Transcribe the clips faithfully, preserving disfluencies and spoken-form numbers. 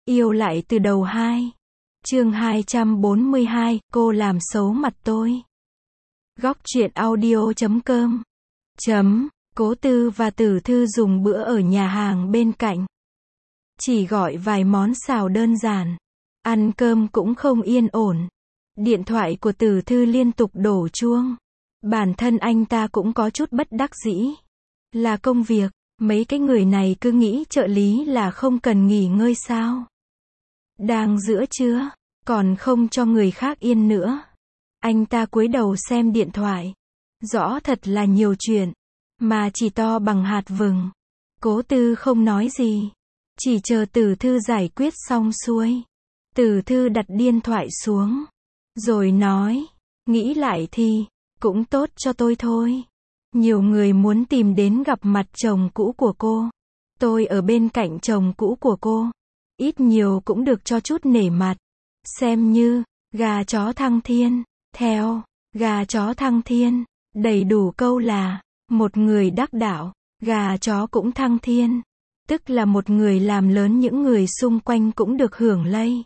Yêu lại từ đầu hai. Chương hai trăm bốn mươi hai, cô làm xấu mặt tôi. Góc truyện audio chấm com. Chấm, Cố Tư và Tử Thư dùng bữa ở nhà hàng bên cạnh. Chỉ gọi vài món xào đơn giản. Ăn cơm cũng không yên ổn. Điện thoại của Tử Thư liên tục đổ chuông. Bản thân anh ta cũng có chút bất đắc dĩ. Là công việc, mấy cái người này cứ nghĩ trợ lý là không cần nghỉ ngơi sao? Đang giữa trưa, còn không cho người khác yên nữa. Anh ta cúi đầu xem điện thoại. Rõ thật là nhiều chuyện, mà chỉ to bằng hạt vừng. Cố Tư không nói gì, chỉ chờ Tử Thư giải quyết xong xuôi. Tử Thư đặt điện thoại xuống, rồi nói, nghĩ lại thì, cũng tốt cho tôi thôi. Nhiều người muốn tìm đến gặp mặt chồng cũ của cô. Tôi ở bên cạnh chồng cũ của cô. Ít nhiều cũng được cho chút nể mặt. Xem như, gà chó thăng thiên. Theo, gà chó thăng thiên, đầy đủ câu là, một người đắc đạo, gà chó cũng thăng thiên. Tức là một người làm lớn những người xung quanh cũng được hưởng lây.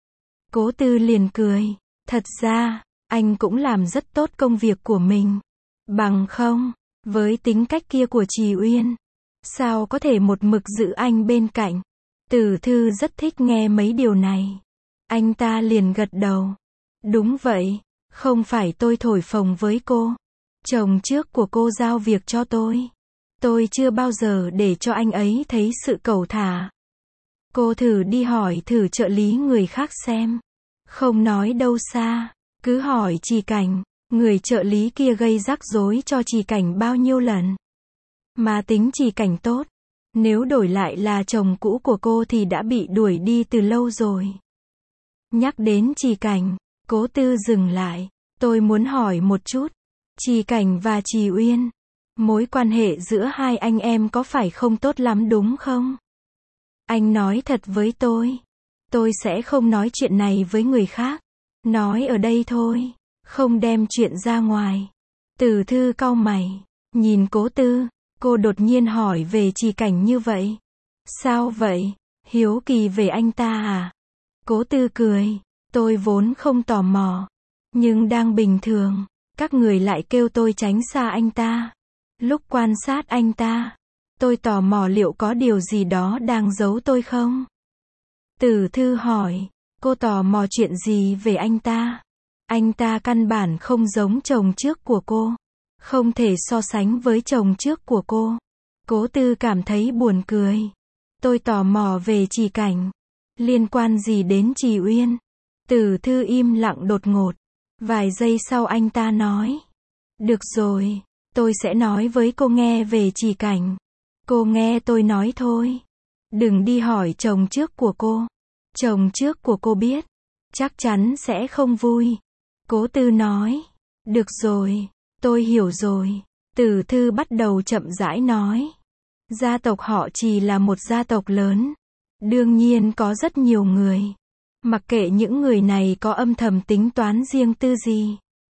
Cố Tư liền cười. Thật ra, anh cũng làm rất tốt công việc của mình. Bằng không, với tính cách kia của Trì Uyên, sao có thể một mực giữ anh bên cạnh. Tử Thư rất thích nghe mấy điều này. Anh ta liền gật đầu. Đúng vậy, không phải tôi thổi phồng với cô. Chồng trước của cô giao việc cho tôi. Tôi chưa bao giờ để cho anh ấy thấy sự cẩu thả. Cô thử đi hỏi thử trợ lý người khác xem. Không nói đâu xa, cứ hỏi Trì Cảnh. Người trợ lý kia gây rắc rối cho Trì Cảnh bao nhiêu lần. Mà tính Trì Cảnh tốt. Nếu đổi lại là chồng cũ của cô thì đã bị đuổi đi từ lâu rồi. Nhắc đến Trì Cảnh, Cố Tư dừng lại. Tôi muốn hỏi một chút. Trì Cảnh và Trì Uyên, mối quan hệ giữa hai anh em có phải không tốt lắm đúng không? Anh nói thật với tôi. Tôi sẽ không nói chuyện này với người khác. Nói ở đây thôi. Không đem chuyện ra ngoài. Tử Thư cau mày. Nhìn Cố Tư. Cô đột nhiên hỏi về Trì Cảnh như vậy. Sao vậy? Hiếu kỳ về anh ta à? Cố Tư cười. Tôi vốn không tò mò. Nhưng đang bình thường. Các người lại kêu tôi tránh xa anh ta. Lúc quan sát anh ta, tôi tò mò liệu có điều gì đó đang giấu tôi không? Tử Thư hỏi. Cô tò mò chuyện gì về anh ta? Anh ta căn bản không giống chồng trước của cô. Không thể so sánh với chồng trước của cô. Cố Tư cảm thấy buồn cười. Tôi tò mò về Trì Cảnh. Liên quan gì đến Trì Uyên? Tử Thư im lặng đột ngột. Vài giây sau anh ta nói. Được rồi, tôi sẽ nói với cô nghe về Trì Cảnh. Cô nghe tôi nói thôi. Đừng đi hỏi chồng trước của cô. Chồng trước của cô biết, chắc chắn sẽ không vui. Cố Tư nói. Được rồi, tôi hiểu rồi. Tử Thư bắt đầu chậm rãi nói. Gia tộc họ Trì là một gia tộc lớn. Đương nhiên có rất nhiều người. Mặc kệ những người này có âm thầm tính toán riêng tư gì,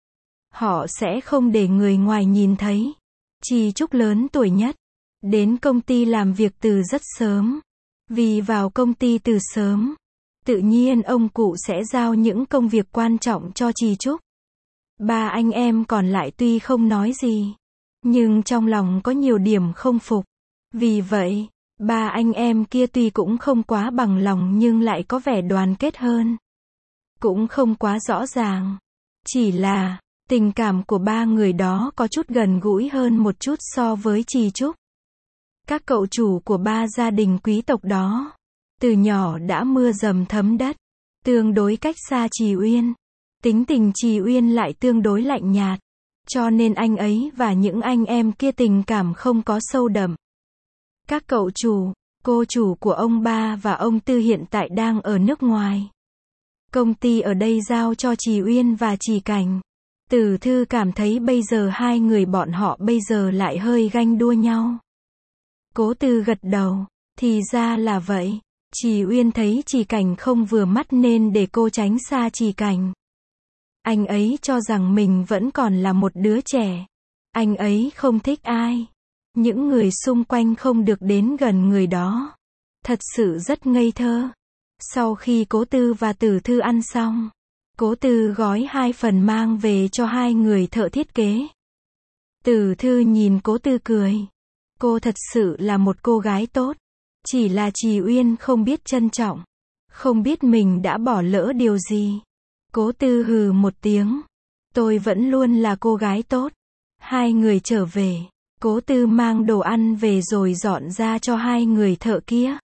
họ sẽ không để người ngoài nhìn thấy. Trì Trúc lớn tuổi nhất, đến công ty làm việc từ rất sớm. Vì vào công ty từ sớm, tự nhiên ông cụ sẽ giao những công việc quan trọng cho Trì Trúc. Ba anh em còn lại tuy không nói gì, nhưng trong lòng có nhiều điểm không phục. Vì vậy, ba anh em kia tuy cũng không quá bằng lòng nhưng lại có vẻ đoàn kết hơn. Cũng không quá rõ ràng. Chỉ là, tình cảm của ba người đó có chút gần gũi hơn một chút so với Trì Trúc. Các cậu chủ của ba gia đình quý tộc đó, từ nhỏ đã mưa dầm thấm đất, tương đối cách xa Trì Uyên. Tính tình Trì Uyên lại tương đối lạnh nhạt, cho nên anh ấy và những anh em kia tình cảm không có sâu đậm. Các cậu chủ, cô chủ của ông ba và ông Tư hiện tại đang ở nước ngoài. Công ty ở đây giao cho Trì Uyên và Trì Cảnh. Tử Thư cảm thấy bây giờ hai người bọn họ bây giờ lại hơi ganh đua nhau. Cố Tư gật đầu. Thì ra là vậy. Trì Uyên thấy Trì Cảnh không vừa mắt nên để cô tránh xa Trì Cảnh. Anh ấy cho rằng mình vẫn còn là một đứa trẻ. Anh ấy không thích ai. Những người xung quanh không được đến gần người đó. Thật sự rất ngây thơ. Sau khi Cố Tư và Tử Thư ăn xong, Cố Tư gói hai phần mang về cho hai người thợ thiết kế. Tử Thư nhìn Cố Tư cười. Cô thật sự là một cô gái tốt. Chỉ là Trì Uyên không biết trân trọng. Không biết mình đã bỏ lỡ điều gì. Cố Tư hừ một tiếng. Tôi vẫn luôn là cô gái tốt. Hai người trở về. Cố Tư mang đồ ăn về rồi dọn ra cho hai người thợ kia.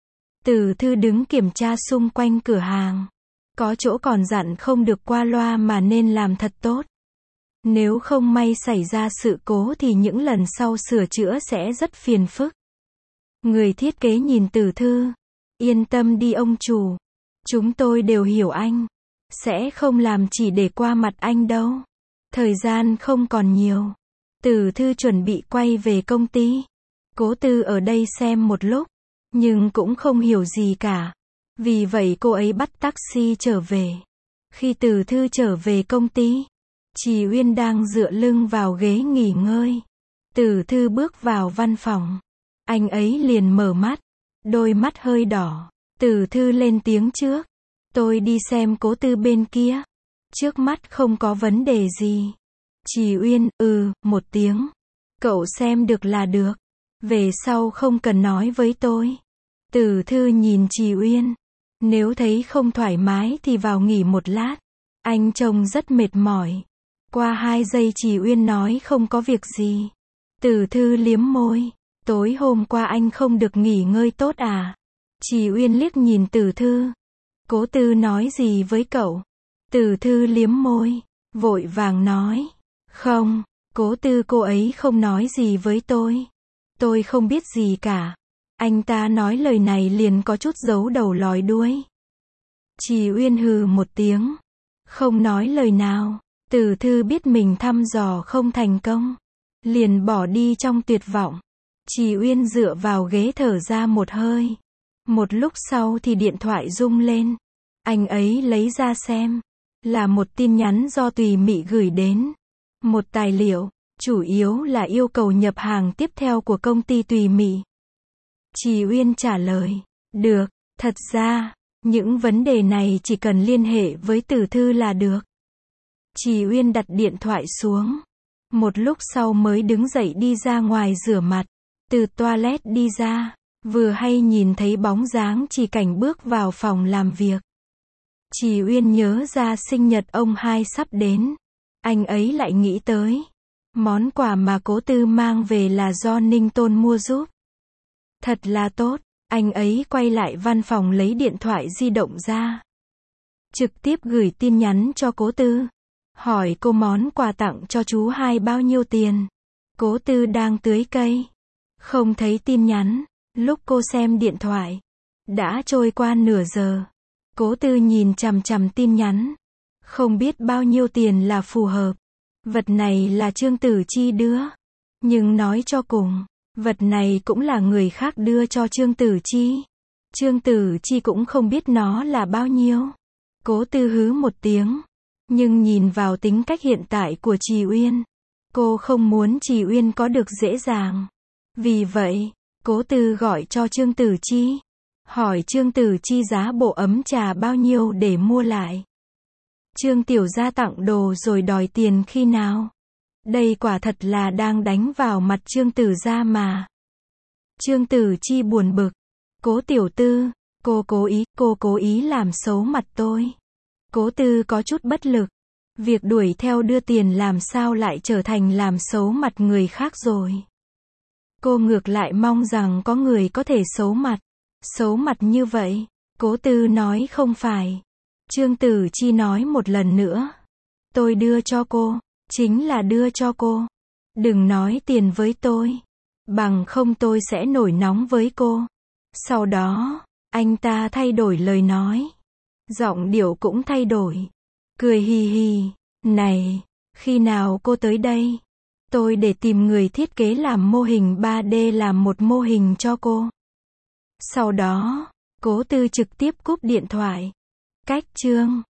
Tử Thư đứng kiểm tra xung quanh cửa hàng. Có chỗ còn dặn không được qua loa mà nên làm thật tốt. Nếu không may xảy ra sự cố thì những lần sau sửa chữa sẽ rất phiền phức. Người thiết kế nhìn Tử Thư. Yên tâm đi ông chủ. Chúng tôi đều hiểu anh. Sẽ không làm chỉ để qua mặt anh đâu. Thời gian không còn nhiều. Tử Thư chuẩn bị quay về công ty. Cố Tư ở đây xem một lúc. Nhưng cũng không hiểu gì cả. Vì vậy cô ấy bắt taxi trở về. Khi Tử Thư trở về công ty, Trì Uyên đang dựa lưng vào ghế nghỉ ngơi. Tử Thư bước vào văn phòng. Anh ấy liền mở mắt. Đôi mắt hơi đỏ. Tử Thư lên tiếng trước. Tôi đi xem Cố Tư bên kia. Trước mắt không có vấn đề gì. Trì Uyên, ừ, một tiếng. Cậu xem được là được. Về sau không cần nói với tôi. Tử Thư nhìn Trì Uyên. Nếu thấy không thoải mái thì vào nghỉ một lát. Anh trông rất mệt mỏi. Qua hai giây Trì Uyên nói không có việc gì. Tử Thư liếm môi. Tối hôm qua anh không được nghỉ ngơi tốt à? Trì Uyên liếc nhìn Tử Thư. Cố Tư nói gì với cậu? Tử Thư liếm môi. Vội vàng nói. Không, Cố Tư cô ấy không nói gì với tôi. Tôi không biết gì cả. Anh ta nói lời này liền có chút giấu đầu lòi đuôi. Trì Uyên hừ một tiếng. Không nói lời nào. Tử Thư biết mình thăm dò không thành công. Liền bỏ đi trong tuyệt vọng. Trì Uyên dựa vào ghế thở ra một hơi. Một lúc sau thì điện thoại rung lên. Anh ấy lấy ra xem. Là một tin nhắn do Tùy Mị gửi đến. Một tài liệu. Chủ yếu là yêu cầu nhập hàng tiếp theo của công ty Tùy Mị. Trì Uyên trả lời. Được, thật ra, những vấn đề này chỉ cần liên hệ với Tử Thư là được. Trì Uyên đặt điện thoại xuống. Một lúc sau mới đứng dậy đi ra ngoài rửa mặt. Từ toilet đi ra. Vừa hay nhìn thấy bóng dáng Trì Cảnh bước vào phòng làm việc. Trì Uyên nhớ ra sinh nhật ông hai sắp đến. Anh ấy lại nghĩ tới. Món quà mà Cố Tư mang về là do Ninh Tôn mua giúp. Thật là tốt. Anh ấy quay lại văn phòng lấy điện thoại di động ra. Trực tiếp gửi tin nhắn cho Cố Tư. Hỏi cô món quà tặng cho chú hai bao nhiêu tiền. Cố Tư đang tưới cây. Không thấy tin nhắn. Lúc cô xem điện thoại. Đã trôi qua nửa giờ. Cố Tư nhìn chằm chằm tin nhắn. Không biết bao nhiêu tiền là phù hợp. Vật này là Trương Tử Chi đưa. Nhưng nói cho cùng. Vật này cũng là người khác đưa cho Trương Tử Chi. Trương Tử Chi cũng không biết nó là bao nhiêu. Cố Tư hứ một tiếng. Nhưng nhìn vào tính cách hiện tại của Trì Uyên. Cô không muốn Trì Uyên có được dễ dàng. Vì vậy, Cố Tư gọi cho Trương Tử Chi. Hỏi Trương Tử Chi giá bộ ấm trà bao nhiêu để mua lại. Trương Tiểu Gia tặng đồ rồi đòi tiền khi nào? Đây quả thật là đang đánh vào mặt Trương Tử Gia mà. Trương Tử Chi buồn bực. Cố tiểu tư, cô cố ý, cô cố ý làm xấu mặt tôi. Cố Tư có chút bất lực. Việc đuổi theo đưa tiền làm sao lại trở thành làm xấu mặt người khác rồi. Cô ngược lại mong rằng có người có thể xấu mặt. Xấu mặt như vậy. Cố Tư nói không phải. Trương Tử Chi nói một lần nữa. Tôi đưa cho cô. Chính là đưa cho cô. Đừng nói tiền với tôi. Bằng không tôi sẽ nổi nóng với cô. Sau đó, anh ta thay đổi lời nói. Giọng điệu cũng thay đổi. Cười hì hì. Này, khi nào cô tới đây? Tôi để tìm người thiết kế làm mô hình ba D làm một mô hình cho cô. Sau đó, Cố Tư trực tiếp cúp điện thoại. Cách chương